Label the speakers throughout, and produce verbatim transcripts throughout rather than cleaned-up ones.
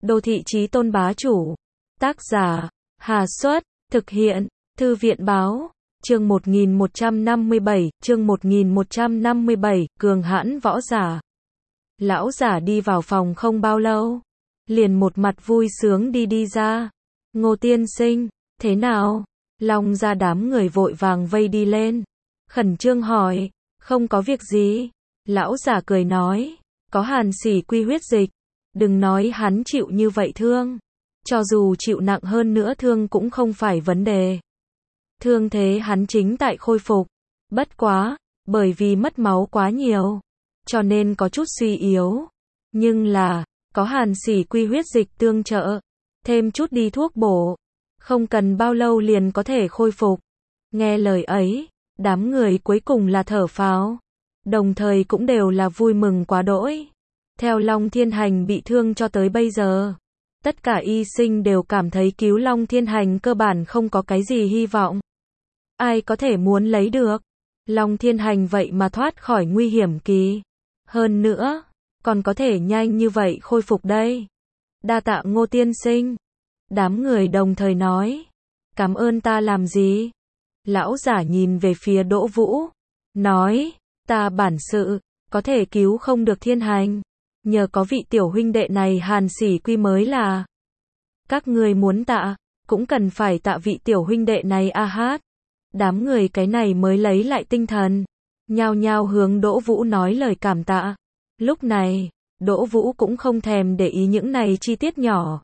Speaker 1: Đô thị chí tôn bá chủ. Tác giả, Hà Xuất, thực hiện, Thư viện báo. Chương một nghìn một trăm năm mươi bảy, chương một nghìn một trăm năm mươi bảy, cường hãn võ giả. Lão giả đi vào phòng không bao lâu, liền một mặt vui sướng đi đi ra. Ngô tiên sinh, thế nào? Long gia đám người vội vàng vây đi lên, khẩn trương hỏi. Không có việc gì. Lão giả cười nói, có Hàn Sỉ Quy huyết dịch, đừng nói hắn chịu như vậy thương, cho dù chịu nặng hơn nữa thương cũng không phải vấn đề. Thương thế hắn chính tại khôi phục, bất quá, bởi vì mất máu quá nhiều, cho nên có chút suy yếu. Nhưng là, có Hàn Sỉ Quy huyết dịch tương trợ, thêm chút đi thuốc bổ, không cần bao lâu liền có thể khôi phục. Nghe lời ấy, đám người cuối cùng là thở phào, đồng thời cũng đều là vui mừng quá đỗi. Theo Long Thiên Hành bị thương cho tới bây giờ, tất cả y sinh đều cảm thấy cứu Long Thiên Hành cơ bản không có cái gì hy vọng. Ai có thể muốn lấy được? Long Thiên Hành vậy mà thoát khỏi nguy hiểm kỳ. Hơn nữa, còn có thể nhanh như vậy khôi phục đây. Đa tạ Ngô tiên sinh. Đám người đồng thời nói. Cảm ơn ta làm gì? Lão giả nhìn về phía Đỗ Vũ, nói, ta bản sự, có thể cứu không được Thiên Hành. Nhờ có vị tiểu huynh đệ này Hàn Sỉ Quy mới là. Các người muốn tạ, cũng cần phải tạ vị tiểu huynh đệ này a hát. Đám người cái này mới lấy lại tinh thần, nhao nhao hướng Đỗ Vũ nói lời cảm tạ. Lúc này, Đỗ Vũ cũng không thèm để ý những này chi tiết nhỏ.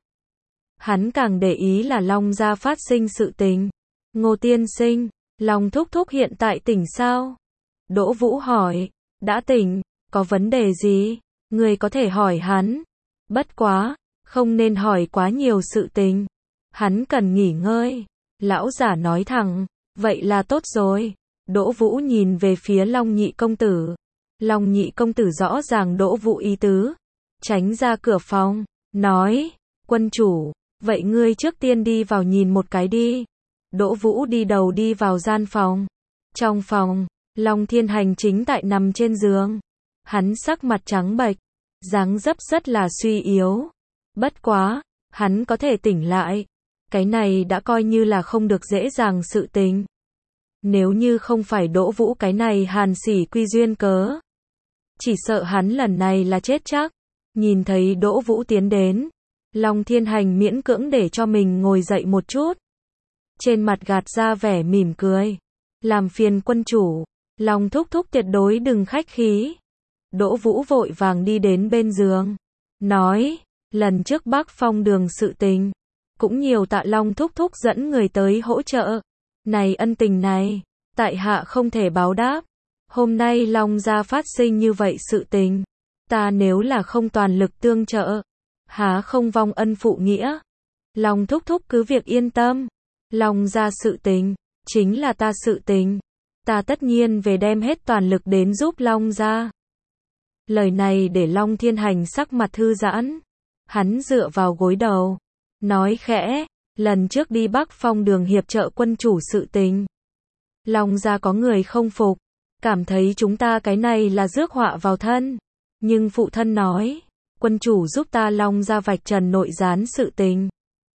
Speaker 1: Hắn càng để ý là Long gia phát sinh sự tình. Ngô tiên sinh, Long thúc thúc hiện tại tỉnh sao? Đỗ Vũ hỏi, đã tỉnh, có vấn đề gì? Người có thể hỏi hắn. Bất quá, không nên hỏi quá nhiều sự tình. Hắn cần nghỉ ngơi. Lão giả nói thẳng, vậy là tốt rồi. Đỗ Vũ nhìn về phía Long nhị công tử. Long nhị công tử rõ ràng Đỗ Vũ ý tứ, tránh ra cửa phòng, nói, quân chủ, vậy ngươi trước tiên đi vào nhìn một cái đi. Đỗ Vũ đi đầu đi vào gian phòng. Trong phòng, Long Thiên Hành chính tại nằm trên giường. Hắn sắc mặt trắng bệch, dáng dấp rất là suy yếu. Bất quá, hắn có thể tỉnh lại. Cái này đã coi như là không được dễ dàng sự tình. Nếu như không phải Đỗ Vũ cái này Hàn Sỉ Quy duyên cớ, chỉ sợ hắn lần này là chết chắc. Nhìn thấy Đỗ Vũ tiến đến, Long Thiên Hành miễn cưỡng để cho mình ngồi dậy một chút. Trên mặt gạt ra vẻ mỉm cười. Làm phiền quân chủ, Long thúc thúc tuyệt đối đừng khách khí. Đỗ Vũ vội vàng đi đến bên giường, nói, lần trước Bắc Phong đường sự tình, cũng nhiều tạ Long thúc thúc dẫn người tới hỗ trợ. Này ân tình này, tại hạ không thể báo đáp. Hôm nay Long gia phát sinh như vậy sự tình, ta nếu là không toàn lực tương trợ, há không vong ân phụ nghĩa. Long thúc thúc cứ việc yên tâm, Long gia sự tình, chính là ta sự tình. Ta tất nhiên về đem hết toàn lực đến giúp Long gia. Lời này để Long Thiên Hành sắc mặt thư giãn. Hắn dựa vào gối đầu, nói khẽ, lần trước đi Bắc Phong đường hiệp trợ quân chủ sự tình, Long gia có người không phục, cảm thấy chúng ta cái này là rước họa vào thân. Nhưng phụ thân nói, quân chủ giúp ta Long gia vạch trần nội gián sự tình,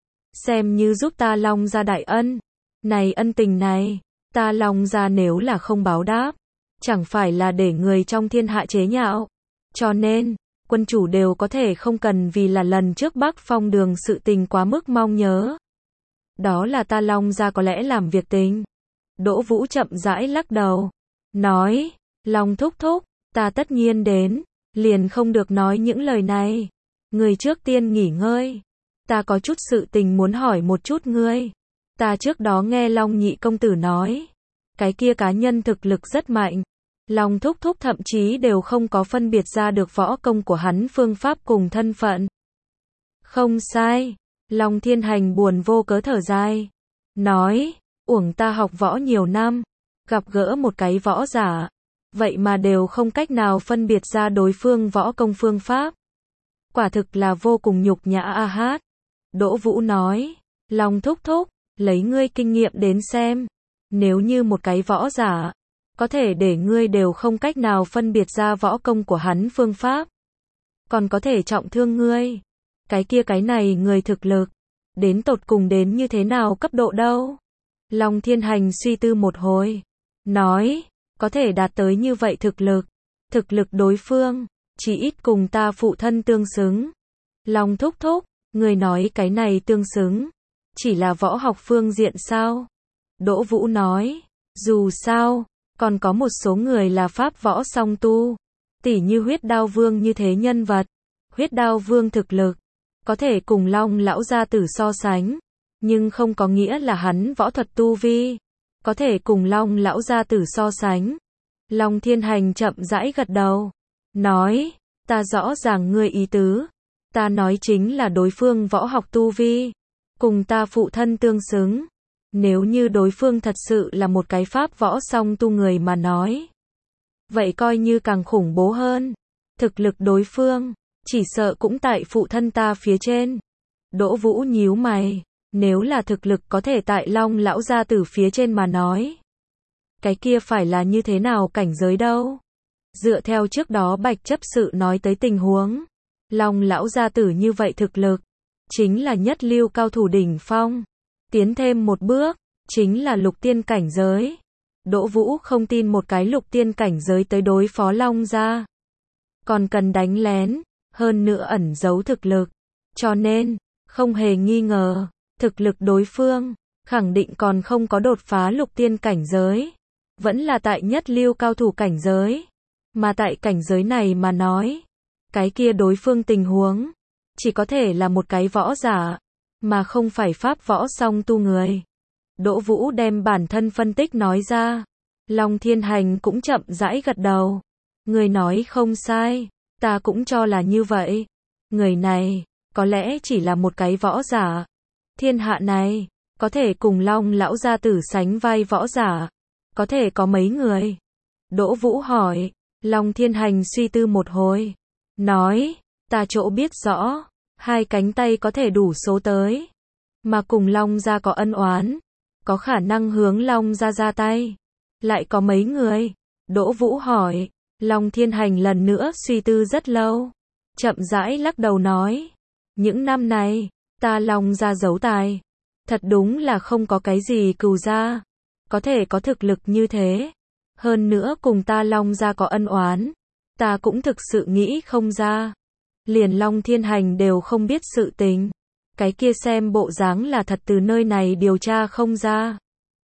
Speaker 1: xem như giúp ta Long gia đại ân. Này ân tình này, ta Long gia nếu là không báo đáp, chẳng phải là để người trong thiên hạ chế nhạo. Cho nên, quân chủ đều có thể không cần vì là lần trước Bắc Phong đường sự tình quá mức mong nhớ. Đó là ta Long gia có lẽ làm việc tình. Đỗ Vũ chậm rãi lắc đầu, nói, Long thúc thúc, ta tất nhiên đến, liền không được nói những lời này. Người trước tiên nghỉ ngơi. Ta có chút sự tình muốn hỏi một chút ngươi. Ta trước đó nghe Long nhị công tử nói, cái kia cá nhân thực lực rất mạnh. Long thúc thúc thậm chí đều không có phân biệt ra được võ công của hắn phương pháp cùng thân phận. Không sai. Long Thiên Hành buồn vô cớ thở dài, nói, uổng ta học võ nhiều năm, gặp gỡ một cái võ giả, vậy mà đều không cách nào phân biệt ra đối phương võ công phương pháp. Quả thực là vô cùng nhục nhã a hát. Đỗ Vũ nói, Long thúc thúc, lấy ngươi kinh nghiệm đến xem, nếu như một cái võ giả, có thể để ngươi đều không cách nào phân biệt ra võ công của hắn phương pháp, còn có thể trọng thương ngươi, Cái kia cái này người thực lực, đến tột cùng đến như thế nào cấp độ đâu? Long Thiên Hành suy tư một hồi, nói, có thể đạt tới như vậy thực lực, thực lực đối phương, chỉ ít cùng ta phụ thân tương xứng. Long thúc thúc, người nói cái này tương xứng, chỉ là võ học phương diện sao? Đỗ Vũ nói, dù sao, còn có một số người là pháp võ song tu, tỉ như huyết đao vương như thế nhân vật. Huyết đao vương thực lực, có thể cùng Long lão gia tử so sánh, nhưng không có nghĩa là hắn võ thuật tu vi, có thể cùng Long lão gia tử so sánh. Long Thiên Hành chậm rãi gật đầu, nói, ta rõ ràng ngươi ý tứ, ta nói chính là đối phương võ học tu vi, cùng ta phụ thân tương xứng. Nếu như đối phương thật sự là một cái pháp võ song tu người mà nói, vậy coi như càng khủng bố hơn. Thực lực đối phương, chỉ sợ cũng tại phụ thân ta phía trên. Đỗ Vũ nhíu mày, nếu là thực lực có thể tại Long lão gia tử phía trên mà nói, cái kia phải là như thế nào cảnh giới đâu? Dựa theo trước đó Bạch chấp sự nói tới tình huống, Long lão gia tử như vậy thực lực, chính là nhất lưu cao thủ đỉnh phong. Tiến thêm một bước, chính là lục tiên cảnh giới. Đỗ Vũ không tin một cái lục tiên cảnh giới tới đối phó Long gia, còn cần đánh lén, hơn nữa ẩn giấu thực lực. Cho nên, không hề nghi ngờ, thực lực đối phương, khẳng định còn không có đột phá lục tiên cảnh giới. Vẫn là tại nhất lưu cao thủ cảnh giới. Mà tại cảnh giới này mà nói, cái kia đối phương tình huống, chỉ có thể là một cái võ giả, mà không phải pháp võ song tu người. Đỗ Vũ đem bản thân phân tích nói ra. Long Thiên Hành cũng chậm rãi gật đầu. Người nói không sai, ta cũng cho là như vậy. Người này, có lẽ chỉ là một cái võ giả. Thiên hạ này, có thể cùng Long lão gia tử sánh vai võ giả, có thể có mấy người? Đỗ Vũ hỏi. Long Thiên Hành suy tư một hồi, nói, ta chỗ biết rõ, hai cánh tay có thể đủ số tới, mà cùng Long gia có ân oán, có khả năng hướng Long gia ra tay. Lại có mấy người? Đỗ Vũ hỏi. Long Thiên Hành lần nữa suy tư rất lâu, chậm rãi lắc đầu nói, những năm này, ta Long gia giấu tài, thật đúng là không có cái gì cừu gia, có thể có thực lực như thế. Hơn nữa cùng ta Long gia có ân oán, ta cũng thực sự nghĩ không ra. Liền Long Thiên Hành đều không biết sự tình, cái kia xem bộ dáng là thật từ nơi này điều tra không ra.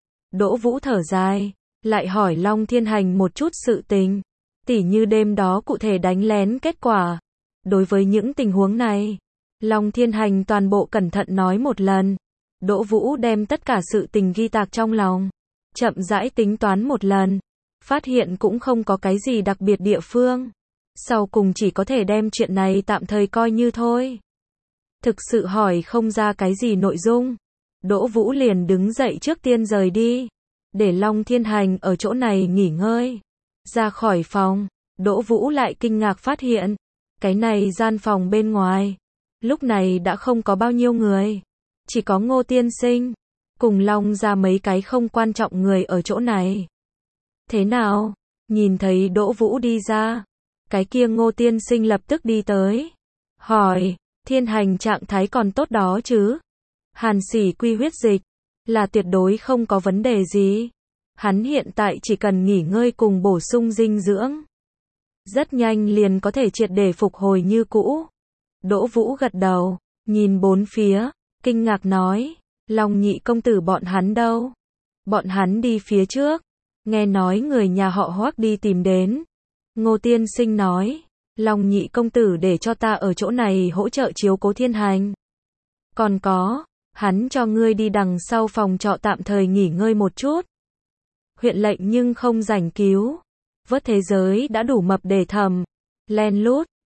Speaker 1: Đỗ Vũ thở dài, lại hỏi Long Thiên Hành một chút sự tình, tỉ như đêm đó cụ thể đánh lén kết quả. Đối với những tình huống này, Long Thiên Hành toàn bộ cẩn thận nói một lần. Đỗ Vũ đem tất cả sự tình ghi tạc trong lòng, chậm rãi tính toán một lần, phát hiện cũng không có cái gì đặc biệt địa phương. Sau cùng chỉ có thể đem chuyện này tạm thời coi như thôi. Thực sự hỏi không ra cái gì nội dung, Đỗ Vũ liền đứng dậy trước tiên rời đi, để Long Thiên Hành ở chỗ này nghỉ ngơi. Ra khỏi phòng, Đỗ Vũ lại kinh ngạc phát hiện, cái này gian phòng bên ngoài, lúc này đã không có bao nhiêu người, chỉ có Ngô tiên sinh, cùng Long ra mấy cái không quan trọng người ở chỗ này. Thế nào? Nhìn thấy Đỗ Vũ đi ra, cái kia Ngô tiên sinh lập tức đi tới, hỏi, Thiên Hành trạng thái còn tốt đó chứ? Hàn Sỉ quy huyết dịch, là tuyệt đối không có vấn đề gì. Hắn hiện tại chỉ cần nghỉ ngơi cùng bổ sung dinh dưỡng, rất nhanh liền có thể triệt để phục hồi như cũ. Đỗ Vũ gật đầu, nhìn bốn phía, kinh ngạc nói, Long nhị công tử bọn hắn đâu? Bọn hắn đi phía trước, nghe nói người nhà họ Hoắc đi tìm đến. Ngô tiên sinh nói, Long nhị công tử để cho ta ở chỗ này hỗ trợ chiếu cố Thiên Hành. Còn có, hắn cho ngươi đi đằng sau phòng trọ tạm thời nghỉ ngơi một chút. Huyện lệnh nhưng không rảnh cứu vớt thế giới đã đủ mập để thầm, len lút,